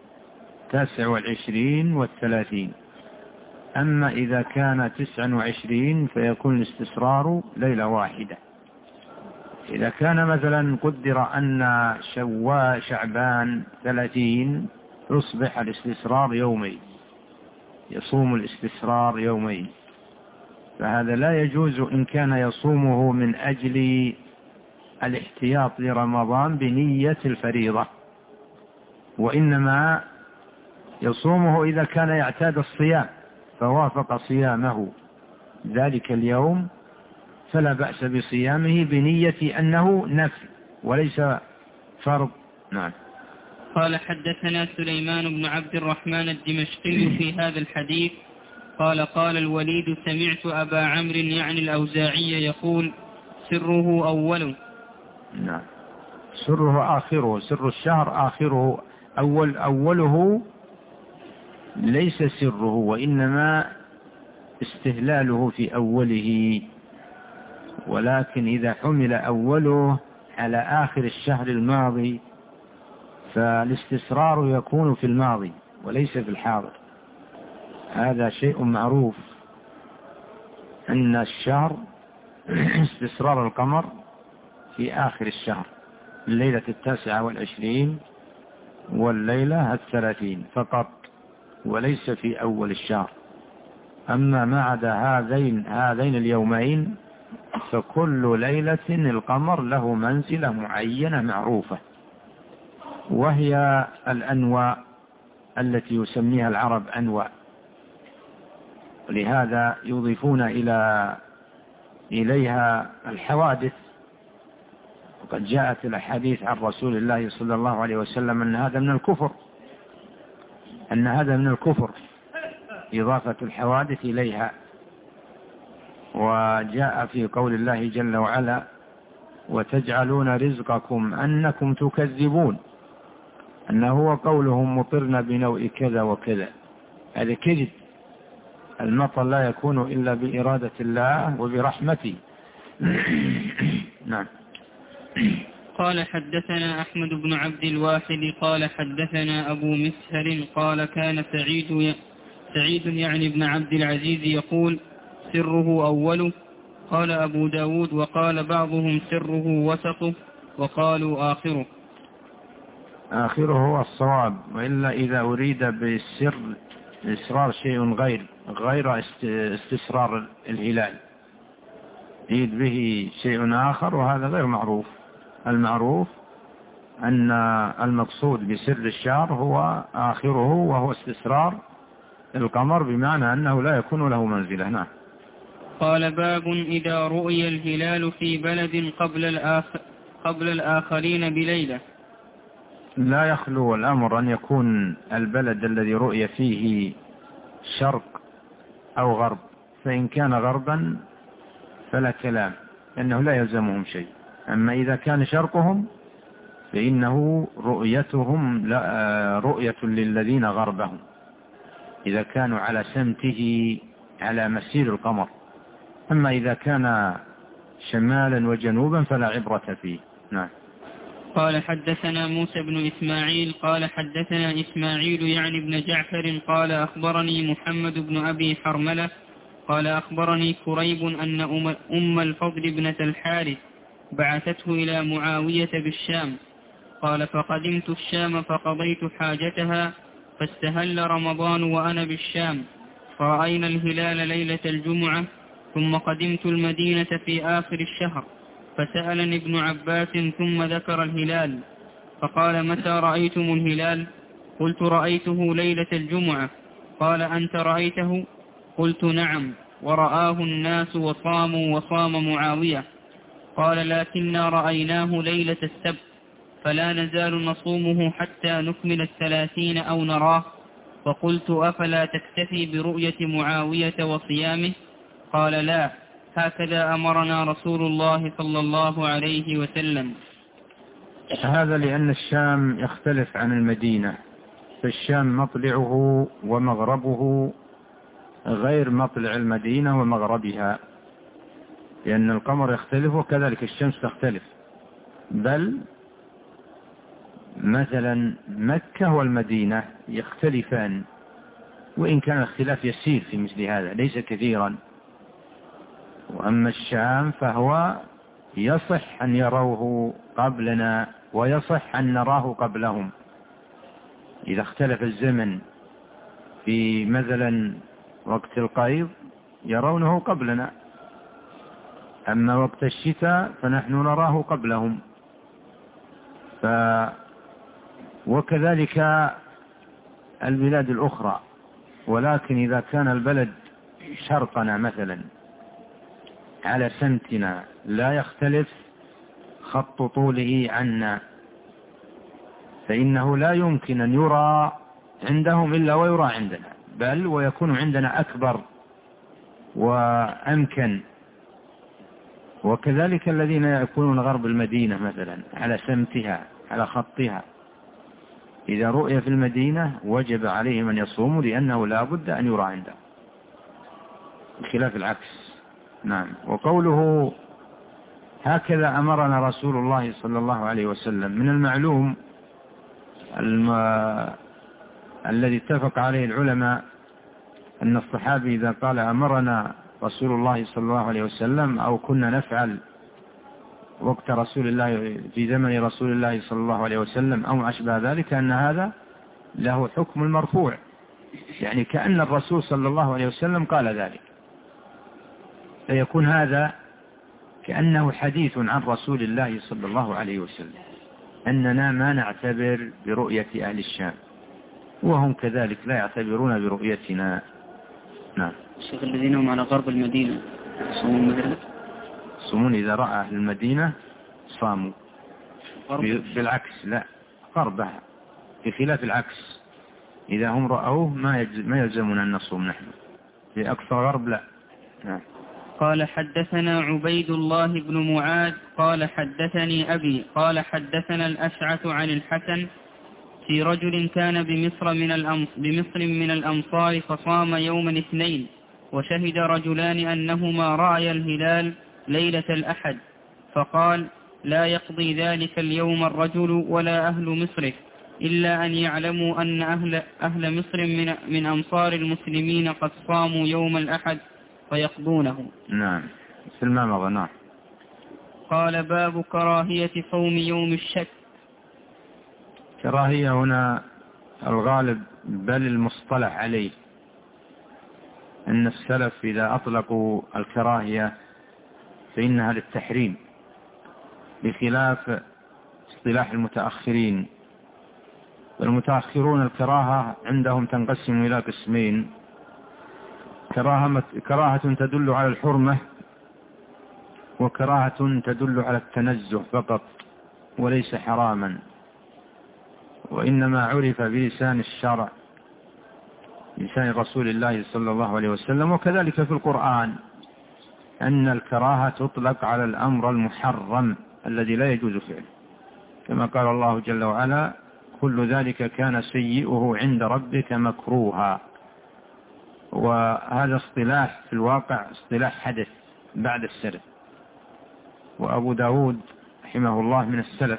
29 و30. أما إذا كان 29 فيكون الاستسرار ليلة واحدة. إذا كان مثلا قدر أن شعبان 30 يصبح الاستسرار يومين، يصوم الاستسرار يومين، فهذا لا يجوز إن كان يصومه من أجل الاحتياط لرمضان بنية الفريضة، وإنما يصومه إذا كان يعتاد الصيام فوافق صيامه ذلك اليوم فلا بأس بصيامه بنية أنه نفل وليس فرض. نعم. قال حدثنا سليمان بن عبد الرحمن الدمشقي في هذا الحديث قال الوليد سمعت أبا عمرو يعني الأوزاعي يقول سره أوله. نعم، سره آخره، سر الشهر آخره، أوله ليس سره، وإنما استهلاله في أوله، ولكن إذا حمل أوله على آخر الشهر الماضي فالاستسرار يكون في الماضي وليس في الحاضر. هذا شيء معروف أن الشهر استسرار القمر في آخر الشهر، الليلة 29 والليلة 30 فقط، وليس في أول الشهر. أما ما عدا هذين اليومين فكل ليلة القمر له منزلة معينة معروفة، وهي الأنواء التي يسميها العرب أنواء، ولهذا يضيفون إليها الحوادث. وقد جاءت الأحاديث عن رسول الله صلى الله عليه وسلم أن هذا من الكفر إضافة الحوادث إليها. وجاء في قول الله جل وعلا: وتجعلون رزقكم أنكم تكذبون، أنه هو قولهم مطرنا بنوء كذا وكذا، هذا كذب. المطر لا يكون إلا بإرادة الله وبرحمته. نعم. قال حدثنا أحمد بن عبد الواحد قال حدثنا أبو مسهر قال كان سعيد يعني بن عبد العزيز يقول: سره أوله. قال أبو داود: وقال بعضهم سره وسطه، وقالوا آخره. آخره هو الصواب، وإلا إذا أريد بالسر إسرار شيء غير استسرار الهلال يريد به شيء آخر، وهذا غير معروف. المعروف أن المقصود بسر الشهر هو آخره، وهو استسرار القمر، بمعنى أنه لا يكون له منزلة. نعم. قال: باب إذا رؤي الهلال في بلد قبل الآخرين بليلة. لا يخلو الأمر أن يكون البلد الذي رؤي فيه شرق أو غرب، فإن كان غربا فلا كلام، لأنه لا يلزمهم شيء. أما إذا كان شرقهم فإنه رؤيتهم رؤية للذين غربهم، إذا كانوا على سمته على مسير القمر. أما إذا كان شمالا وجنوبا فلا عبرة فيه. نعم. قال حدثنا موسى بن إسماعيل قال حدثنا إسماعيل يعني بن جعفر قال أخبرني محمد بن أبي حرملة قال أخبرني كريب أن أم الفضل بنت الحارث بعثته إلى معاوية بالشام. قال: فقدمت الشام فقضيت حاجتها، فاستهل رمضان وأنا بالشام، فرأينا الهلال ليلة الجمعة، ثم قدمت المدينة في آخر الشهر، فسألني ابن عباس ثم ذكر الهلال، فقال: متى رأيتم الهلال؟ قلت: رأيته ليلة الجمعة. قال: أنت رأيته؟ قلت: نعم، ورآه الناس وصاموا وصام معاوية. قال: لكننا رأيناه ليلة السبت، فلا نزال نصومه حتى نكمل 30 أو نراه. فقلت: أفلا تكتفي برؤية معاوية وصيامه؟ قال: لا، هكذا أمرنا رسول الله صلى الله عليه وسلم. هذا لأن الشام يختلف عن المدينة، فالشام مطلعه ومغربه غير مطلع المدينة ومغربها، لأن القمر يختلف وكذلك الشمس تختلف. بل مثلا مكة والمدينة يختلفان، وإن كان الاختلاف يسير في مثل هذا ليس كثيرا. وأما الشام فهو يصح أن يروه قبلنا ويصح أن نراه قبلهم، إذا اختلف الزمن في مثلا وقت القيض يرونه قبلنا، أما وقت الشتاء فنحن نراه قبلهم. وكذلك البلاد الأخرى. ولكن إذا كان البلد شرقنا مثلا على سمتنا لا يختلف خط طوله عنا، فإنه لا يمكن أن يرى عندهم إلا ويرى عندنا، بل ويكون عندنا أكبر وأمكن. وكذلك الذين يأكلون غرب المدينة مثلا على سمتها على خطها، إذا رؤي في المدينة وجب عليهم أن يصوموا لأنه لا بد أن يرى عنده، بخلاف العكس. نعم. وقوله هكذا أمرنا رسول الله صلى الله عليه وسلم، من المعلوم الذي اتفق عليه العلماء أن الصحابي إذا قال أمرنا رسول الله صلى الله عليه وسلم أو كنا نفعل وقت رسول الله في زمن رسول الله صلى الله عليه وسلم أو أشبه ذلك، أن هذا له حكم المرفوع، يعني كأن الرسول صلى الله عليه وسلم قال ذلك، فيكون هذا كأنه حديث عن رسول الله صلى الله عليه وسلم أننا ما نعتبر برؤية أهل الشام وهم كذلك لا يعتبرون برؤيتنا. نعم. الشيخ الذين هم على غرب المدينة يصومون مثلا؟ يصومون إذا رأى أهل المدينة صاموا. بالعكس لا، غربها، بخلاف العكس إذا هم رأوه ما يلزمنا أن نصوم نحن، في أقصى غرب لا. نعم. قال حدثنا عبيد الله بن معاذ قال حدثني أبي قال حدثنا الأشعث عن الحسن في رجل كان بمصر من الأمصار فصام يوم الاثنين، وشهد رجلان أنهما رأيا الهلال ليلة الأحد، فقال لا يقضي ذلك اليوم الرجل ولا أهل مصر إلا أن يعلموا أن أهل مصر من أمصار المسلمين قد صاموا يوم الأحد فيقضونه. نعم. في المامضة. نعم. قال باب كراهية صوم يوم الشك. كراهية هنا الغالب بل المصطلح عليه أن السلف إذا أطلقوا الكراهية فإنها للتحريم، بخلاف اصطلاح المتأخرين. والمتأخرون الكراهة عندهم تنقسم إلى قسمين: كراهة تدل على الحرمة، وكراهة تدل على التنزه فقط وليس حراما، وإنما عرف بلسان الشرع لسان رسول الله صلى الله عليه وسلم. وكذلك في القرآن أن الكراهة تطلق على الأمر المحرم الذي لا يجوز فعله، كما قال الله جل وعلا كل ذلك كان سيئه عند ربك مكروها. وهذا اصطلاح في الواقع اصطلاح حدث بعد السلف، وأبو داود رحمه الله من السلف،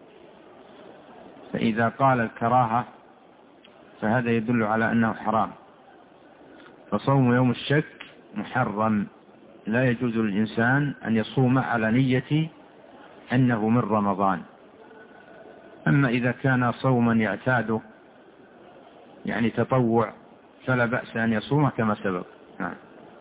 فإذا قال الكراهة فهذا يدل على أنه حرام. فصوم يوم الشك محرم، لا يجوز للإنسان أن يصوم على نية أنه من رمضان. أما إذا كان صوما يعتاده يعني تطوع فلا بأس أن يصومه كما سبق. نعم.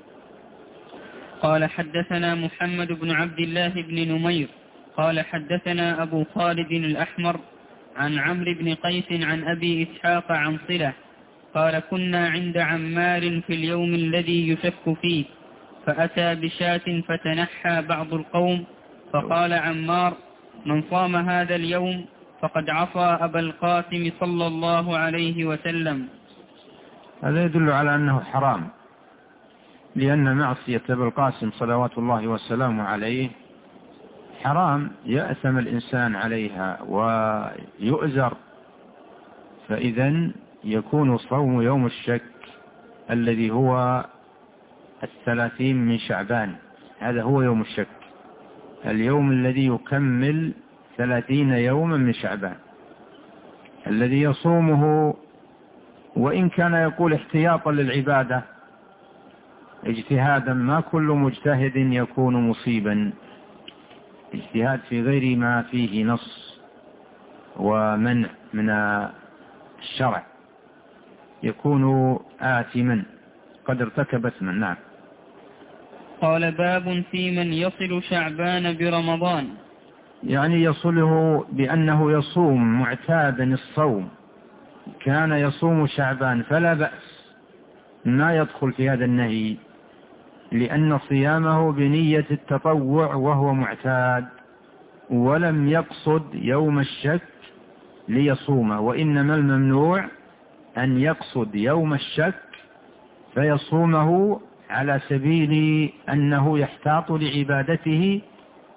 قال حدثنا محمد بن عبد الله بن نمير قال حدثنا أبو خالد الأحمر عن عمرو بن قيس عن أبي إسحاق عن صلة قال كنا عند عمار في اليوم الذي يشك فيه، فأتى بشاة فتنحى بعض القوم، فقال عمار من صام هذا اليوم فقد عصى أبا القاسم صلى الله عليه وسلم. هذا يدل على أنه حرام، لأن معصية أبي القاسم صلوات الله وسلامه عليه حرام، يأثم الإنسان عليها ويؤزر. فإذا يكون صوم يوم الشك الذي هو 30 من شعبان، هذا هو يوم الشك، اليوم الذي يكمل 30 يوما من شعبان، الذي يصومه وإن كان يقول احتياطا للعبادة اجتهادا، ما كل مجتهد يكون مصيبا، اجتهاد في غير ما فيه نص ومنع من الشرع يكون آثما قد ارتكب اثما. نعم. قال باب في من يصل شعبان برمضان، يعني يصله بأنه يصوم معتادا الصوم، كان يصوم شعبان فلا بأس، ما يدخل في هذا النهي، لأن صيامه بنية التطوع وهو معتاد، ولم يقصد يوم الشك ليصومه، وإنما الممنوع أن يقصد يوم الشك فيصومه على سبيل أنه يحتاط لعبادته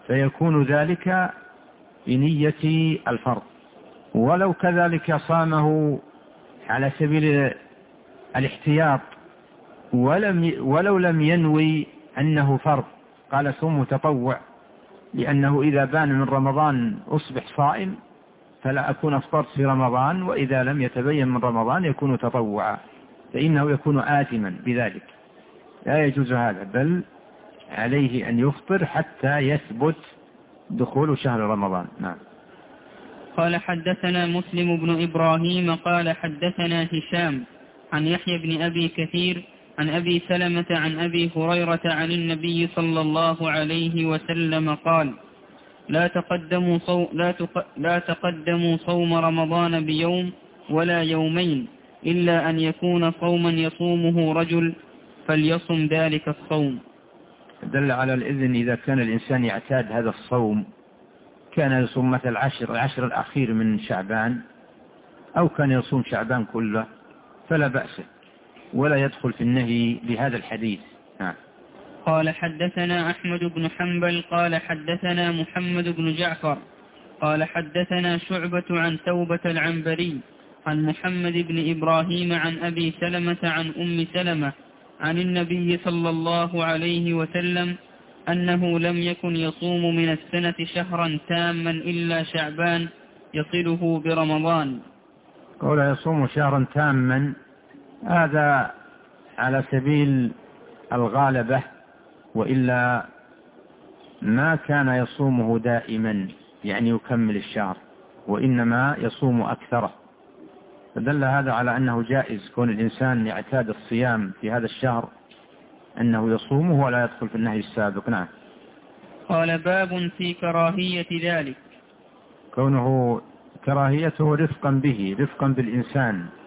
فيكون ذلك بنية الفرض. ولو كذلك صامه على سبيل الاحتياط ولو لم ينوي أنه فرض، قال صوم تطوع، لأنه إذا بان من رمضان أصبح صائم فلا أكون أفطرت في رمضان، وإذا لم يتبين من رمضان يكون تطوعا، فإنه يكون آثما بذلك، لا يجوز هذا، بل عليه أن يفطر حتى يثبت دخول شهر رمضان. نعم. قال حدثنا مسلم بن إبراهيم قال حدثنا هشام عن يحيى بن أبي كثير عن أبي سلمة عن أبي هريرة عن النبي صلى الله عليه وسلم قال: لا تقدموا صوم رمضان بيوم ولا يومين إلا أن يكون صوما يصومه رجل فليصم ذلك الصوم. دل على الإذن إذا كان الإنسان يعتاد هذا الصوم، كان يصوم مثل العشر الأخير من شعبان، أو كان يصوم شعبان كله، فلا بأس، ولا يدخل في النهي بهذا الحديث. قال حدثنا أحمد بن حنبل قال حدثنا محمد بن جعفر قال حدثنا شعبة عن توبة العنبري عن محمد بن إبراهيم عن أبي سلمة عن أم سلمة عن النبي صلى الله عليه وسلم أنه لم يكن يصوم من السنة شهرا تاما إلا شعبان يصله برمضان. قول يصوم شهرا تاما هذا على سبيل الغالبة، وإلا ما كان يصومه دائما يعني يكمل الشهر، وإنما يصوم أكثره، فدل هذا على أنه جائز كون الإنسان يعتاد الصيام في هذا الشهر أنه يصومه ولا يدخل في النهي السابق. نعم. قال باب في كراهية ذلك، كونه كراهيته رفقا به، رفقا بالإنسان،